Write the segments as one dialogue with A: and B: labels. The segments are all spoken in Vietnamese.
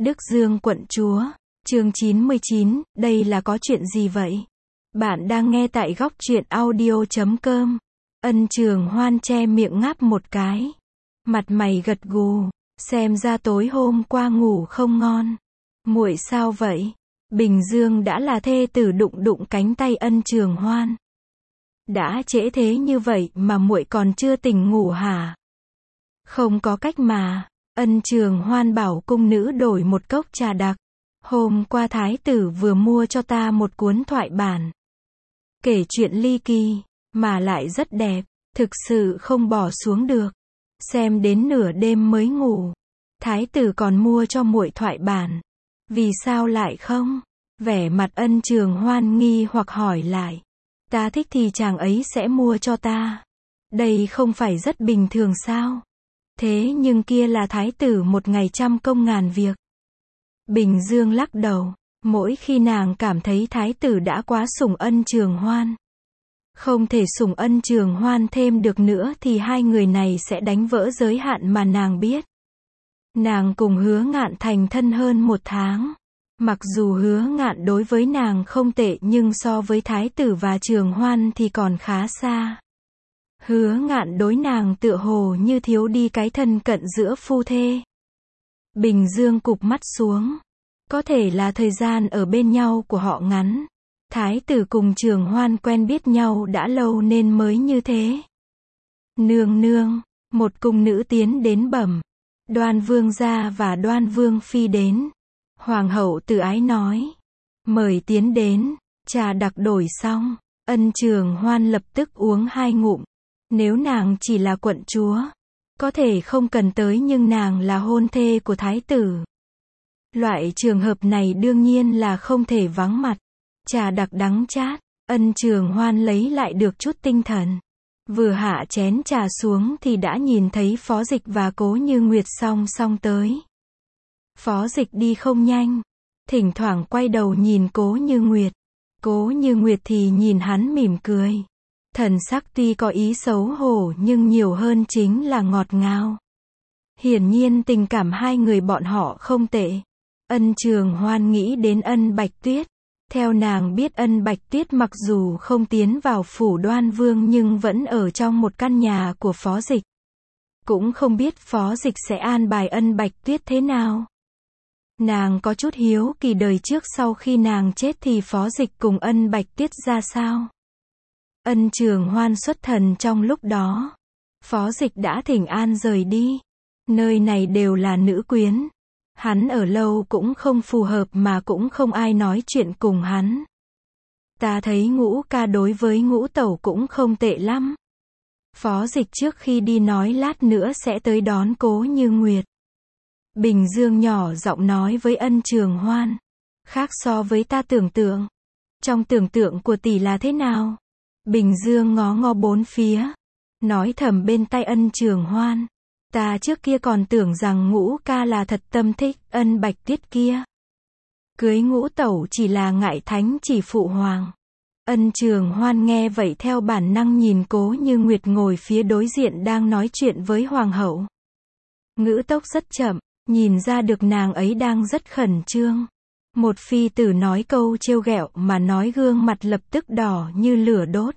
A: Đức Dương quận chúa, chương 99, đây là có chuyện gì vậy? Bạn đang nghe tại góc truyện audio.com. Ân Trường Hoan che miệng ngáp một cái. Mặt mày gật gù, xem ra tối hôm qua ngủ không ngon. Muội sao vậy? Bình Dương đã là thê tử đụng đụng cánh tay Ân Trường Hoan. Đã trễ thế như vậy mà muội còn chưa tỉnh ngủ hả? Không có cách mà. Ân Trường Hoan bảo cung nữ đổi một cốc trà đặc. Hôm qua thái tử vừa mua cho ta một cuốn thoại bản. Kể chuyện ly kỳ, mà lại rất đẹp, thực sự không bỏ xuống được. Xem đến nửa đêm mới ngủ. Thái tử còn mua cho muội thoại bản. Vì sao lại không? Vẻ mặt Ân Trường Hoan nghi hoặc hỏi lại. Ta thích thì chàng ấy sẽ mua cho ta. Đây không phải rất bình thường sao? Thế nhưng kia là thái tử một ngày trăm công ngàn việc. Bình Dương lắc đầu, mỗi khi nàng cảm thấy thái tử đã quá sủng Ân Trường Hoan. Không thể sủng Ân Trường Hoan thêm được nữa thì hai người này sẽ đánh vỡ giới hạn mà nàng biết. Nàng cùng Hứa Ngạn thành thân hơn 1 tháng. Mặc dù Hứa Ngạn đối với nàng không tệ nhưng so với thái tử và Trường Hoan thì còn khá xa. Hứa Ngạn đối nàng tựa hồ như thiếu đi cái thân cận giữa phu thê. Bình Dương cụp mắt xuống. Có thể là thời gian ở bên nhau của họ ngắn. Thái tử cùng Trường Hoan quen biết nhau đã lâu nên mới như thế. Nương nương, một cung nữ tiến đến bẩm. Đoan Vương gia và Đoan Vương phi đến. Hoàng hậu Từ Ái nói. Mời tiến đến. Trà đặc đổi xong. Ân Trường Hoan lập tức uống 2 ngụm. Nếu nàng chỉ là quận chúa, có thể không cần tới nhưng nàng là hôn thê của thái tử. Loại trường hợp này đương nhiên là không thể vắng mặt. Trà đặc đắng chát, Ân Trường Hoan lấy lại được chút tinh thần. Vừa hạ chén trà xuống thì đã nhìn thấy Phó Dịch và Cố Như Nguyệt song song tới. Phó Dịch đi không nhanh, thỉnh thoảng quay đầu nhìn Cố Như Nguyệt. Cố Như Nguyệt thì nhìn hắn mỉm cười. Thần sắc tuy có ý xấu hổ nhưng nhiều hơn chính là ngọt ngào. Hiển nhiên tình cảm hai người bọn họ không tệ. Ân Trường Hoan nghĩ đến Ân Bạch Tuyết. Theo nàng biết Ân Bạch Tuyết mặc dù không tiến vào phủ Đoan Vương nhưng vẫn ở trong một căn nhà của Phó Dịch. Cũng không biết Phó Dịch sẽ an bài Ân Bạch Tuyết thế nào. Nàng có chút hiếu kỳ đời trước sau khi nàng chết thì Phó Dịch cùng Ân Bạch Tuyết ra sao. Ân Trường Hoan xuất thần trong lúc đó. Phó Dịch đã thỉnh an rời đi. Nơi này đều là nữ quyến. Hắn ở lâu cũng không phù hợp mà cũng không ai nói chuyện cùng hắn. Ta thấy Ngũ ca đối với Ngũ tẩu cũng không tệ lắm. Phó Dịch trước khi đi nói lát nữa sẽ tới đón Cố Như Nguyệt. Bình Dương nhỏ giọng nói với Ân Trường Hoan. Khác so với ta tưởng tượng. Trong tưởng tượng của tỷ là thế nào? Bình Dương ngó ngó bốn phía. Nói thầm bên tai Ân Trường Hoan. Ta trước kia còn tưởng rằng Ngũ ca là thật tâm thích Ân Bạch Tuyết kia. Cưới Ngũ tẩu chỉ là ngại thánh chỉ phụ hoàng. Ân Trường Hoan nghe vậy theo bản năng nhìn Cố Như Nguyệt ngồi phía đối diện đang nói chuyện với hoàng hậu. Ngữ tốc rất chậm, nhìn ra được nàng ấy đang rất khẩn trương. Một phi tử nói câu trêu ghẹo mà nói gương mặt lập tức đỏ như lửa đốt.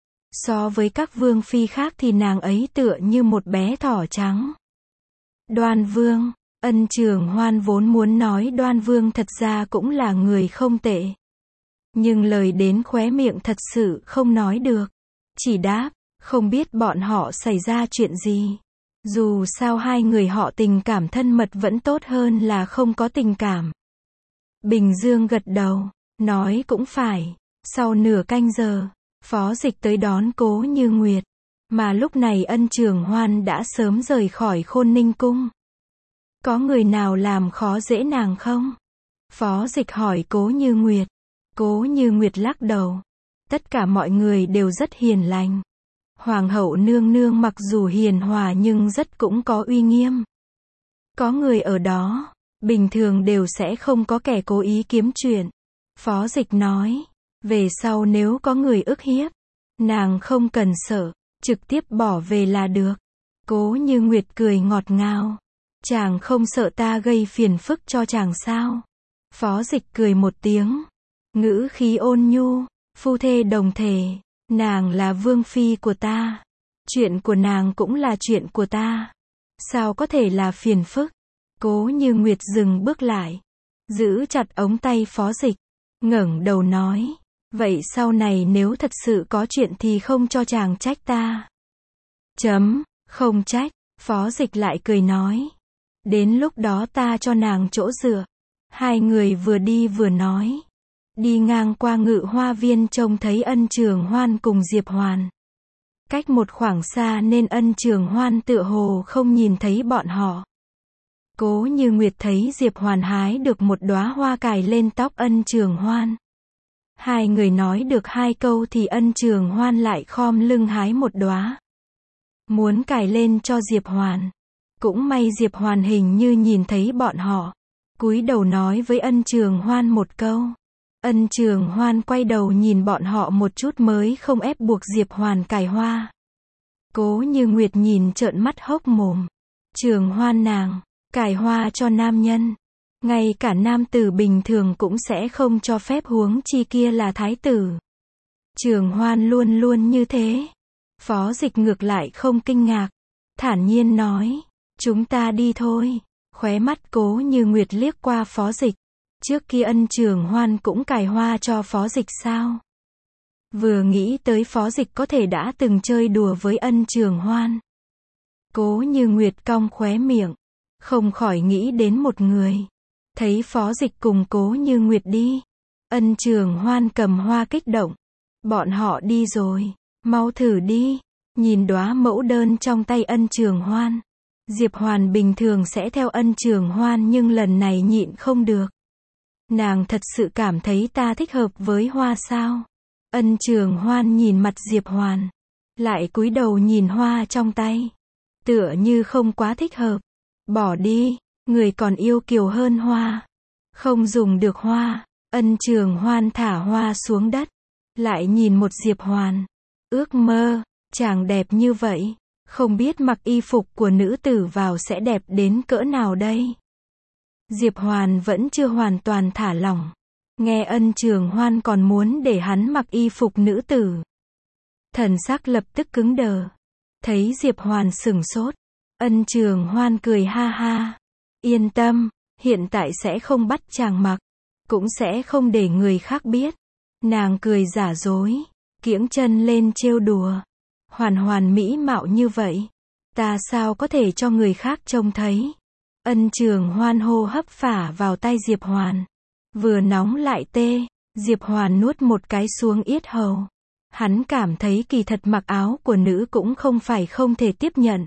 A: So với các vương phi khác thì nàng ấy tựa như một bé thỏ trắng. Đoan Vương, Ân Trường Hoan vốn muốn nói Đoan Vương thật ra cũng là người không tệ. Nhưng lời đến khóe miệng thật sự không nói được. Chỉ đáp, không biết bọn họ xảy ra chuyện gì. Dù sao hai người họ tình cảm thân mật vẫn tốt hơn là không có tình cảm. Bình Dương gật đầu, nói cũng phải. Sau nửa canh giờ, Phó Dịch tới đón Cố Như Nguyệt. Mà lúc này Ân Trường Hoan đã sớm rời khỏi Khôn Ninh Cung. Có người nào làm khó dễ nàng không? Phó Dịch hỏi Cố Như Nguyệt. Cố Như Nguyệt lắc đầu. Tất cả mọi người đều rất hiền lành. Hoàng hậu nương nương mặc dù hiền hòa nhưng rất cũng có uy nghiêm. Có người ở đó, bình thường đều sẽ không có kẻ cố ý kiếm chuyện. Phó Dịch nói. Về sau nếu có người ức hiếp, nàng không cần sợ, trực tiếp bỏ về là được. Cố Như Nguyệt cười ngọt ngào. Chàng không sợ ta gây phiền phức cho chàng sao? Phó Dịch cười một tiếng, ngữ khí ôn nhu, phu thê đồng thể, nàng là vương phi của ta, chuyện của nàng cũng là chuyện của ta, sao có thể là phiền phức? Cố Như Nguyệt dừng bước lại, giữ chặt ống tay Phó Dịch, ngẩng đầu nói, vậy sau này nếu thật sự có chuyện thì không cho chàng trách ta. Không trách, Phó Dịch lại cười nói, đến lúc đó ta cho nàng chỗ dựa. Hai người vừa đi vừa nói, đi ngang qua Ngự Hoa Viên trông thấy Ân Trường Hoan cùng Diệp Hoàn. Cách một khoảng xa nên Ân Trường Hoan tựa hồ không nhìn thấy bọn họ. Cố Như Nguyệt thấy Diệp Hoàn hái được một đóa hoa cài lên tóc Ân Trường Hoan. Hai người nói được hai câu thì Ân Trường Hoan lại khom lưng hái một đóa, muốn cài lên cho Diệp Hoàn. Cũng may Diệp Hoàn hình như nhìn thấy bọn họ, cúi đầu nói với Ân Trường Hoan một câu. Ân Trường Hoan quay đầu nhìn bọn họ một chút mới không ép buộc Diệp Hoàn cài hoa. Cố Như Nguyệt nhìn trợn mắt hốc mồm. Trường Hoan nàng, cài hoa cho nam nhân. Ngay cả nam tử bình thường cũng sẽ không cho phép, huống chi kia là thái tử. Trường Hoan luôn luôn như thế. Phó Dịch ngược lại không kinh ngạc, thản nhiên nói, chúng ta đi thôi. Khóe mắt Cố Như Nguyệt liếc qua Phó Dịch. Trước kia Ân Trường Hoan cũng cài hoa cho Phó Dịch sao? Vừa nghĩ tới Phó Dịch có thể đã từng chơi đùa với Ân Trường Hoan, Cố Như Nguyệt cong khóe miệng, không khỏi nghĩ đến một người. Thấy Phó Dịch cùng Cố Như Nguyệt đi, Ân Trường Hoan cầm hoa kích động. Bọn họ đi rồi, mau thử đi. Nhìn đóa mẫu đơn trong tay Ân Trường Hoan. Diệp Hoàn bình thường sẽ theo Ân Trường Hoan nhưng lần này nhịn không được. Nàng thật sự cảm thấy ta thích hợp với hoa sao? Ân Trường Hoan nhìn mặt Diệp Hoàn, lại cúi đầu nhìn hoa trong tay. Tựa như không quá thích hợp. Bỏ đi, người còn yêu kiều hơn hoa. Không dùng được hoa. Ân Trường Hoan thả hoa xuống đất, lại nhìn một Diệp Hoàn. Ước mơ, chàng đẹp như vậy, không biết mặc y phục của nữ tử vào sẽ đẹp đến cỡ nào đây? Diệp Hoàn vẫn chưa hoàn toàn thả lỏng. Nghe Ân Trường Hoan còn muốn để hắn mặc y phục nữ tử. Thần sắc lập tức cứng đờ. Thấy Diệp Hoàn sửng sốt, Ân Trường Hoan cười ha ha. Yên tâm, hiện tại sẽ không bắt chàng mặc, cũng sẽ không để người khác biết. Nàng cười giả dối, kiễng chân lên trêu đùa. Hoàn Hoàn mỹ mạo như vậy, ta sao có thể cho người khác trông thấy? Ân Trường Hoan hô hấp phả vào tay Diệp Hoàn, vừa nóng lại tê. Diệp Hoàn nuốt một cái xuống yết hầu. Hắn cảm thấy kỳ thật mặc áo của nữ cũng không phải không thể tiếp nhận.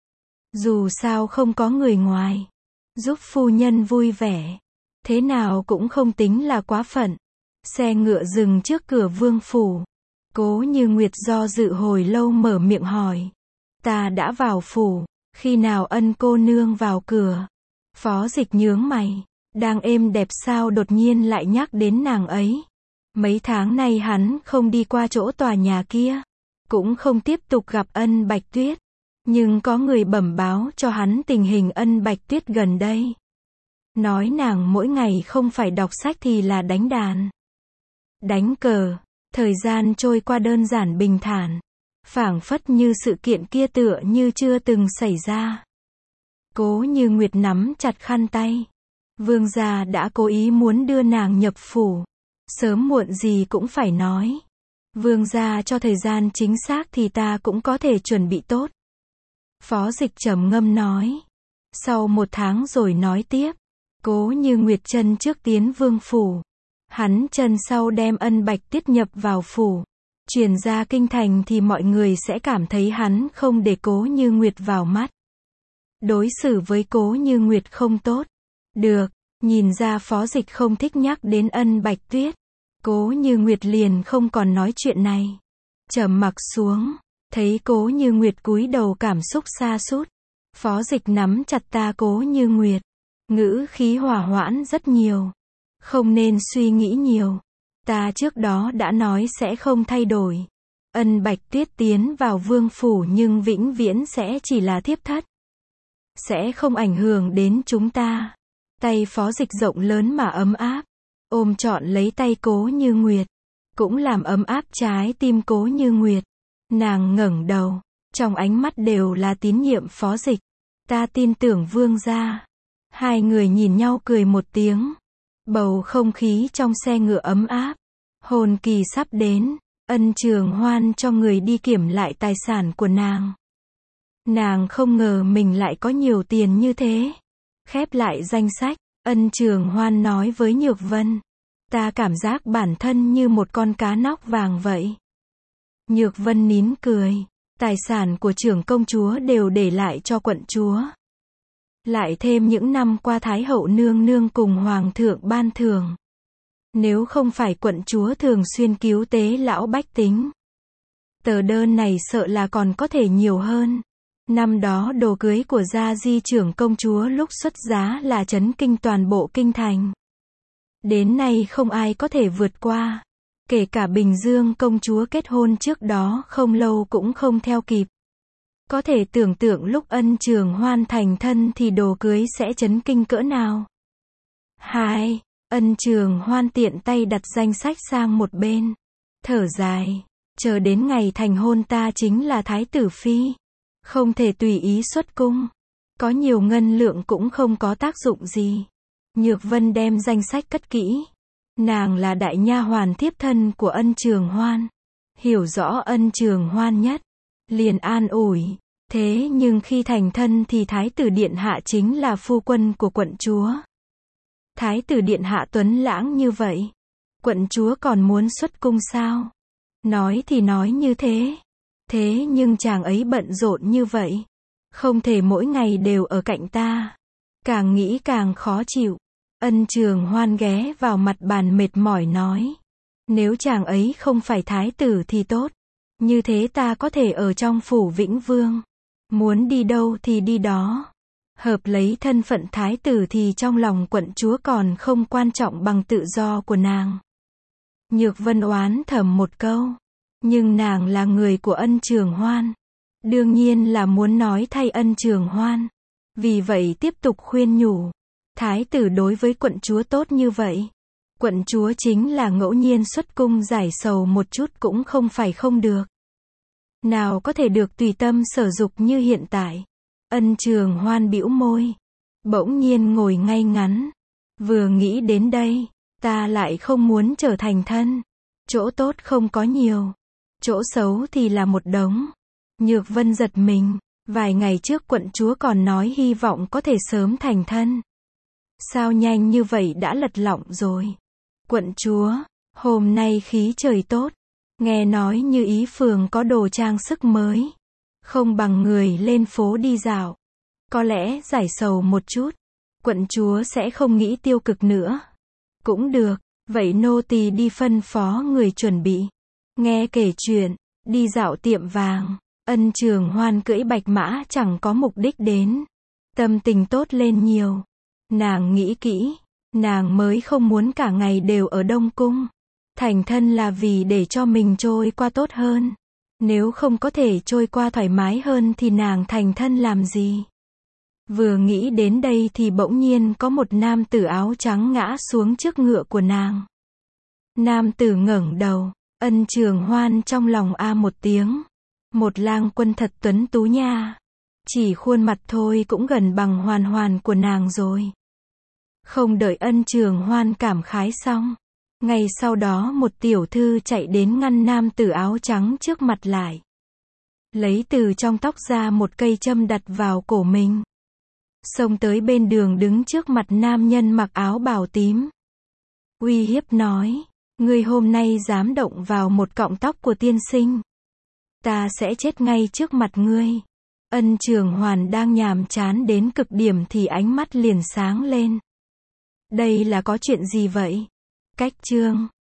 A: Dù sao không có người ngoài, giúp phu nhân vui vẻ, thế nào cũng không tính là quá phận. Xe ngựa dừng trước cửa vương phủ. Cố Như Nguyệt do dự hồi lâu mở miệng hỏi, ta đã vào phủ, khi nào Ân cô nương vào cửa? Phó Dịch nhướng mày, đang êm đẹp sao đột nhiên lại nhắc đến nàng ấy? Mấy tháng nay hắn không đi qua chỗ tòa nhà kia, cũng không tiếp tục gặp Ân Bạch Tuyết, nhưng có người bẩm báo cho hắn tình hình Ân Bạch Tuyết gần đây. Nói nàng mỗi ngày không phải đọc sách thì là đánh đàn, đánh cờ. Thời gian trôi qua đơn giản bình thản, phảng phất như sự kiện kia tựa như chưa từng xảy ra. Cố Như Nguyệt nắm chặt khăn tay. Vương gia đã cố ý muốn đưa nàng nhập phủ, sớm muộn gì cũng phải nói. Vương gia cho thời gian chính xác thì ta cũng có thể chuẩn bị tốt. Phó Dịch trầm ngâm nói. Sau 1 tháng rồi nói tiếp. Cố Như Nguyệt chân trước tiến vương phủ, hắn chân sau đem Ân Bạch Tuyết nhập vào phủ. Truyền ra kinh thành thì mọi người sẽ cảm thấy hắn không để Cố Như Nguyệt vào mắt, đối xử với Cố Như Nguyệt không tốt. Được, nhìn ra Phó Dịch không thích nhắc đến Ân Bạch Tuyết, Cố Như Nguyệt liền không còn nói chuyện này. Trầm mặc xuống, thấy Cố Như Nguyệt cúi đầu cảm xúc sa sút. Phó Dịch nắm chặt ta Cố Như Nguyệt, ngữ khí hòa hoãn rất nhiều. Không nên suy nghĩ nhiều. Ta trước đó đã nói sẽ không thay đổi. Ân Bạch Tuyết tiến vào vương phủ nhưng vĩnh viễn sẽ chỉ là thiếp thất. sẽ không ảnh hưởng đến chúng ta. Tay Phó Dịch rộng lớn mà ấm áp, ôm trọn lấy tay Cố Như Nguyệt, cũng làm ấm áp trái tim Cố Như Nguyệt. Nàng ngẩng đầu, trong ánh mắt đều là tín nhiệm. Phó Dịch, ta tin tưởng vương gia. Hai người nhìn nhau cười một tiếng. Bầu không khí trong xe ngựa ấm áp. Hôn kỳ sắp đến, Ân Trường Hoan cho người đi kiểm lại tài sản của nàng. Nàng không ngờ mình lại có nhiều tiền như thế. Khép lại danh sách, Ân Trường Hoan nói với Nhược Vân, ta cảm giác bản thân như một con cá nóc vàng vậy. Nhược Vân nín cười, tài sản của trưởng công chúa đều để lại cho quận chúa. Lại thêm những năm qua Thái hậu nương nương cùng hoàng thượng ban thưởng. Nếu không phải quận chúa thường xuyên cứu tế lão bách tính, tờ đơn này sợ là còn có thể nhiều hơn. Năm đó đồ cưới của Gia Di trưởng công chúa lúc xuất giá là chấn kinh toàn bộ kinh thành. Đến nay không ai có thể vượt qua. Kể cả Bình Dương công chúa kết hôn trước đó không lâu cũng không theo kịp. Có thể tưởng tượng lúc Ân Trường Hoan thành thân thì đồ cưới sẽ chấn kinh cỡ nào. 2. Ân Trường Hoan tiện tay đặt danh sách sang một bên. Thở dài. Chờ đến ngày thành hôn ta chính là thái tử phi. Không thể tùy ý xuất cung. Có nhiều ngân lượng cũng không có tác dụng gì. Nhược Vân đem danh sách cất kỹ. Nàng là đại nha hoàn thiếp thân của Ân Trường Hoan. Hiểu rõ Ân Trường Hoan nhất. Liền an ủi. Thế nhưng khi thành thân thì Thái tử Điện Hạ chính là phu quân của quận chúa. Thái tử Điện Hạ tuấn lãng như vậy. Quận chúa còn muốn xuất cung sao? Nói thì nói như thế. Thế nhưng chàng ấy bận rộn như vậy. Không thể mỗi ngày đều ở cạnh ta. Càng nghĩ càng khó chịu. Ân Trường Hoan ghé vào mặt bàn mệt mỏi nói. Nếu chàng ấy không phải thái tử thì tốt. Như thế ta có thể ở trong phủ Vĩnh Vương. Muốn đi đâu thì đi đó. Hợp lấy thân phận thái tử thì trong lòng quận chúa còn không quan trọng bằng tự do của nàng. Nhược Vân oán thầm một câu. Nhưng nàng là người của Ân Trường Hoan. Đương nhiên là muốn nói thay Ân Trường Hoan. Vì vậy tiếp tục khuyên nhủ. Thái tử đối với quận chúa tốt như vậy. Quận chúa chính là ngẫu nhiên xuất cung giải sầu một chút cũng không phải không được. Nào có thể được tùy tâm sở dục như hiện tại. Ân Trường Hoan bĩu môi. Bỗng nhiên ngồi ngay ngắn. Vừa nghĩ đến đây, ta lại không muốn trở thành thân. Chỗ tốt không có nhiều. Chỗ xấu thì là một đống. Nhược Vân giật mình. Vài ngày trước quận chúa còn nói hy vọng có thể sớm thành thân. Sao nhanh như vậy đã lật lọng rồi. Quận chúa, hôm nay khí trời tốt. Nghe nói như Ý phường có đồ trang sức mới. Không bằng người lên phố đi dạo. Có lẽ giải sầu một chút. Quận chúa sẽ không nghĩ tiêu cực nữa. Cũng được, vậy nô tỳ đi phân phó người chuẩn bị. Nghe kể chuyện, đi dạo tiệm vàng. Ân Trường Hoan cưỡi bạch mã chẳng có mục đích đến. Tâm tình tốt lên nhiều. Nàng nghĩ kỹ. Nàng mới không muốn cả ngày đều ở Đông Cung. Thành thân là vì để cho mình trôi qua tốt hơn. Nếu không có thể trôi qua thoải mái hơn thì nàng thành thân làm gì? Vừa nghĩ đến đây thì bỗng nhiên có một nam tử áo trắng ngã xuống trước ngựa của nàng. Nam tử ngẩng đầu. Ân Trường Hoan trong lòng a một tiếng. Một lang quân thật tuấn tú nha. Chỉ khuôn mặt thôi cũng gần bằng Hoàn Hoàn của nàng rồi. Không đợi Ân Trường Hoan cảm khái xong. Ngay sau đó một tiểu thư chạy đến ngăn nam tử áo trắng trước mặt lại. Lấy từ trong tóc ra một cây châm đặt vào cổ mình. Xông tới bên đường đứng trước mặt nam nhân mặc áo bào tím. Uy hiếp nói. Ngươi hôm nay dám động vào một cọng tóc của tiên sinh. Ta sẽ chết ngay trước mặt ngươi. Ân Trường Hoàn đang nhàm chán đến cực điểm thì ánh mắt liền sáng lên. Đây là có chuyện gì vậy? Cách chương